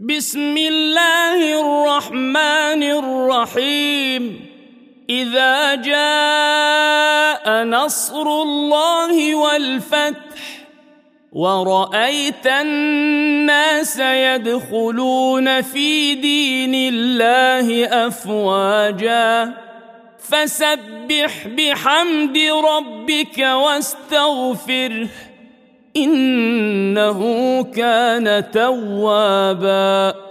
بسم الله الرحمن الرحيم. إذا جاء نصر الله والفتح ورأيت الناس يدخلون في دين الله أفواجا فسبح بحمد ربك واستغفره إنه كان توابا.